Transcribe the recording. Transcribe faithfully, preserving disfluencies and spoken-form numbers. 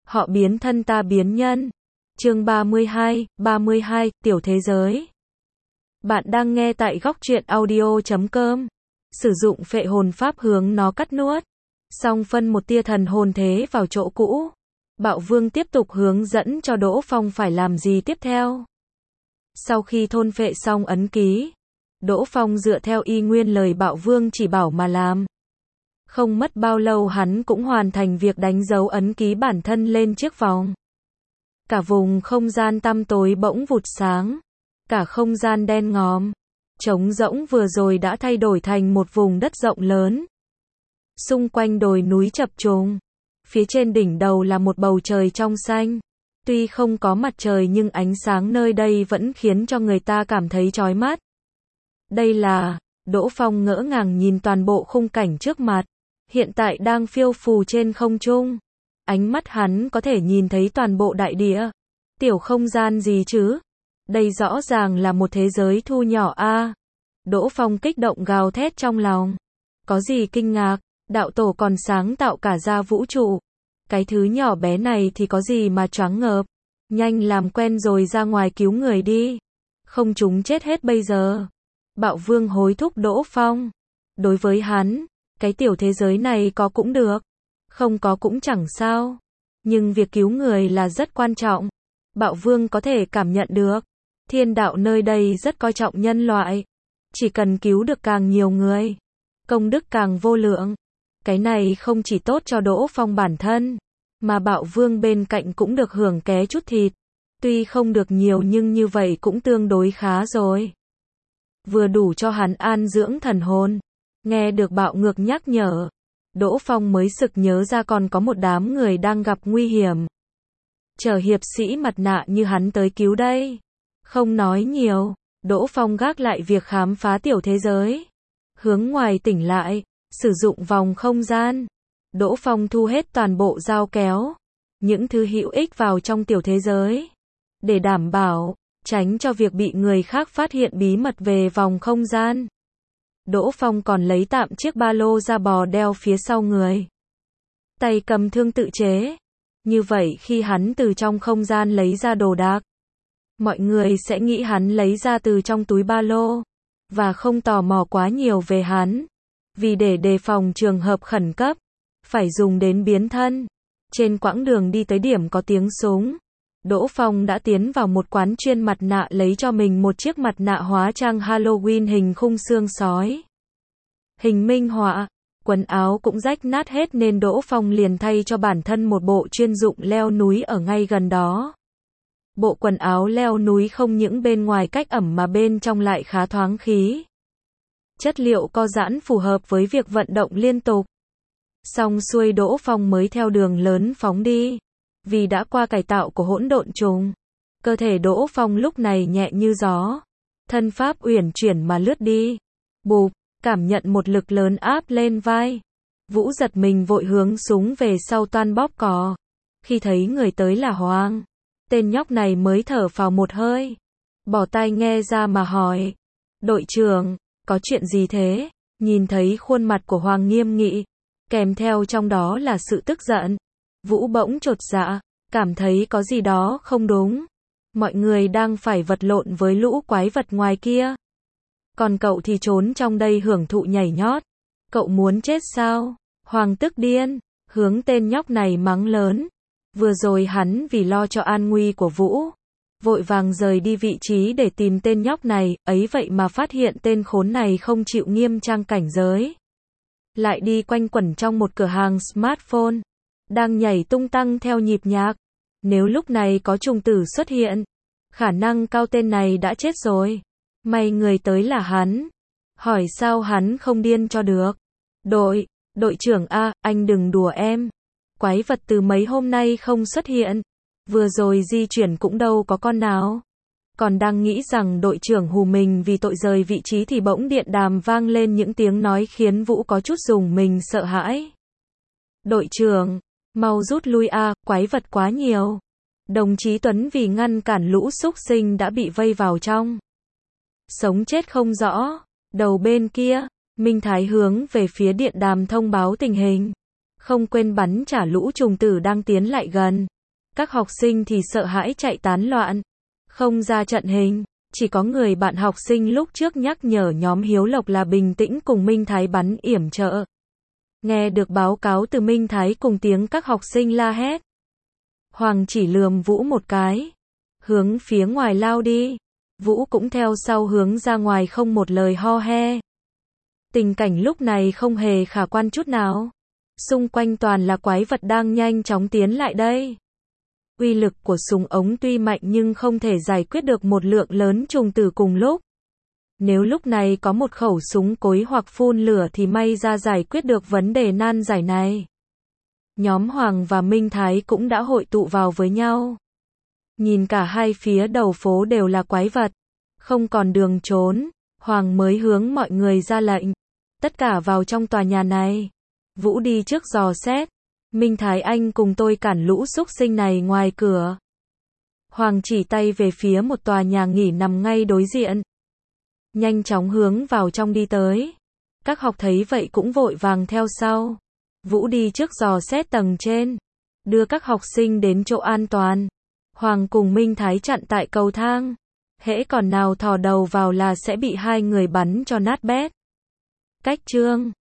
Họ biến thân ta biến nhân. Chương ba mươi hai, ba mươi hai, Tiểu thế giới. Bạn đang nghe tại góc truyện audio chấm com. Sử dụng phệ hồn pháp hướng nó cắt nuốt. Xong phân một tia thần hồn thế vào chỗ cũ. Bạo Vương tiếp tục hướng dẫn cho Đỗ Phong phải làm gì tiếp theo. Sau khi thôn phệ xong ấn ký, Đỗ Phong dựa theo y nguyên lời Bạo Vương chỉ bảo mà làm. Không mất bao lâu hắn cũng hoàn thành việc đánh dấu ấn ký bản thân lên chiếc vòng. Cả vùng không gian tăm tối bỗng vụt sáng. Cả không gian đen ngòm, trống rỗng vừa rồi đã thay đổi thành một vùng đất rộng lớn. Xung quanh đồi núi chập trùng. Phía trên đỉnh đầu là một bầu trời trong xanh. Tuy không có mặt trời nhưng ánh sáng nơi đây vẫn khiến cho người ta cảm thấy chói mắt. Đây là, Đỗ Phong ngỡ ngàng nhìn toàn bộ khung cảnh trước mặt. Hiện tại đang phiêu phù trên không trung. Ánh mắt hắn có thể nhìn thấy toàn bộ đại địa. Tiểu không gian gì chứ? Đây rõ ràng là một thế giới thu nhỏ a. À. Đỗ Phong kích động gào thét trong lòng. Có gì kinh ngạc, đạo tổ còn sáng tạo cả ra vũ trụ. Cái thứ nhỏ bé này thì có gì mà choáng ngợp. Nhanh làm quen rồi ra ngoài cứu người đi. Không chúng chết hết bây giờ. Bạo Vương hối thúc Đỗ Phong. Đối với hắn, cái tiểu thế giới này có cũng được. Không có cũng chẳng sao. Nhưng việc cứu người là rất quan trọng. Bạo Vương có thể cảm nhận được. Thiên đạo nơi đây rất coi trọng nhân loại. Chỉ cần cứu được càng nhiều người, công đức càng vô lượng. Cái này không chỉ tốt cho Đỗ Phong bản thân, mà Bạo Vương bên cạnh cũng được hưởng ké chút thịt. Tuy không được nhiều nhưng như vậy cũng tương đối khá rồi. Vừa đủ cho hắn an dưỡng thần hồn. Nghe được Bạo Ngược nhắc nhở, Đỗ Phong mới sực nhớ ra còn có một đám người đang gặp nguy hiểm. Chờ hiệp sĩ mặt nạ như hắn tới cứu đây. Không nói nhiều, Đỗ Phong gác lại việc khám phá tiểu thế giới. Hướng ngoài tỉnh lại, sử dụng vòng không gian. Đỗ Phong thu hết toàn bộ dao kéo, những thứ hữu ích vào trong tiểu thế giới. Để đảm bảo, tránh cho việc bị người khác phát hiện bí mật về vòng không gian. Đỗ Phong còn lấy tạm chiếc ba lô ra bò đeo phía sau người. Tay cầm thương tự chế. Như vậy khi hắn từ trong không gian lấy ra đồ đạc, mọi người sẽ nghĩ hắn lấy ra từ trong túi ba lô, và không tò mò quá nhiều về hắn. Vì để đề phòng trường hợp khẩn cấp, phải dùng đến biến thân. Trên quãng đường đi tới điểm có tiếng súng, Đỗ Phong đã tiến vào một quán chuyên mặt nạ lấy cho mình một chiếc mặt nạ hóa trang Halloween hình khung xương sói. Hình minh họa, quần áo cũng rách nát hết nên Đỗ Phong liền thay cho bản thân một bộ chuyên dụng leo núi ở ngay gần đó. Bộ quần áo leo núi không những bên ngoài cách ẩm mà bên trong lại khá thoáng khí. Chất liệu co giãn phù hợp với việc vận động liên tục. Xong xuôi Đỗ Phong mới theo đường lớn phóng đi. Vì đã qua cải tạo của hỗn độn trùng, cơ thể Đỗ Phong lúc này nhẹ như gió. Thân pháp uyển chuyển mà lướt đi. Bụp, cảm nhận một lực lớn áp lên vai. Vũ giật mình vội hướng súng về sau toan bóp cò. Khi thấy người tới là Hoàng, tên nhóc này mới thở phào một hơi. Bỏ tai nghe ra mà hỏi. Đội trưởng, có chuyện gì thế? Nhìn thấy khuôn mặt của Hoàng nghiêm nghị, kèm theo trong đó là sự tức giận. Vũ bỗng chột dạ, cảm thấy có gì đó không đúng. Mọi người đang phải vật lộn với lũ quái vật ngoài kia. Còn cậu thì trốn trong đây hưởng thụ nhảy nhót. Cậu muốn chết sao? Hoàng tức điên, hướng tên nhóc này mắng lớn. Vừa rồi hắn vì lo cho an nguy của Vũ, vội vàng rời đi vị trí để tìm tên nhóc này, ấy vậy mà phát hiện tên khốn này không chịu nghiêm trang cảnh giới. Lại đi quanh quẩn trong một cửa hàng smartphone, đang nhảy tung tăng theo nhịp nhạc. Nếu lúc này có trùng tử xuất hiện, khả năng cao tên này đã chết rồi. May người tới là hắn. Hỏi sao hắn không điên cho được. Đội, đội trưởng A, anh đừng đùa em. Quái vật từ mấy hôm nay không xuất hiện. Vừa rồi di chuyển cũng đâu có con nào. Còn đang nghĩ rằng đội trưởng hù mình vì tội rời vị trí thì bỗng điện đàm vang lên những tiếng nói khiến Vũ có chút rùng mình sợ hãi. Đội trưởng, mau rút lui a, quái vật quá nhiều. Đồng chí Tuấn vì ngăn cản lũ súc sinh đã bị vây vào trong. Sống chết không rõ. Đầu bên kia, Minh Thái hướng về phía điện đàm thông báo tình hình. Không quên bắn trả lũ trùng tử đang tiến lại gần. Các học sinh thì sợ hãi chạy tán loạn, không ra trận hình. Chỉ có người bạn học sinh lúc trước nhắc nhở nhóm Hiếu Lộc là bình tĩnh cùng Minh Thái bắn yểm trợ. Nghe được báo cáo từ Minh Thái cùng tiếng các học sinh la hét. Hoàng chỉ lườm Vũ một cái, hướng phía ngoài lao đi. Vũ cũng theo sau hướng ra ngoài không một lời ho he. Tình cảnh lúc này không hề khả quan chút nào. Xung quanh toàn là quái vật đang nhanh chóng tiến lại đây. Uy lực của súng ống tuy mạnh nhưng không thể giải quyết được một lượng lớn trùng tử cùng lúc. Nếu lúc này có một khẩu súng cối hoặc phun lửa thì may ra giải quyết được vấn đề nan giải này. Nhóm Hoàng và Minh Thái cũng đã hội tụ vào với nhau. Nhìn cả hai phía đầu phố đều là quái vật, không còn đường trốn, Hoàng mới hướng mọi người ra lệnh. Tất cả vào trong tòa nhà này. Vũ đi trước dò xét. Minh Thái anh cùng tôi cản lũ xúc sinh này ngoài cửa. Hoàng chỉ tay về phía một tòa nhà nghỉ nằm ngay đối diện. Nhanh chóng hướng vào trong đi tới. Các học thấy vậy cũng vội vàng theo sau. Vũ đi trước dò xét tầng trên, đưa các học sinh đến chỗ an toàn. Hoàng cùng Minh Thái chặn tại cầu thang. Hễ còn nào thò đầu vào là sẽ bị hai người bắn cho nát bét. Cách chương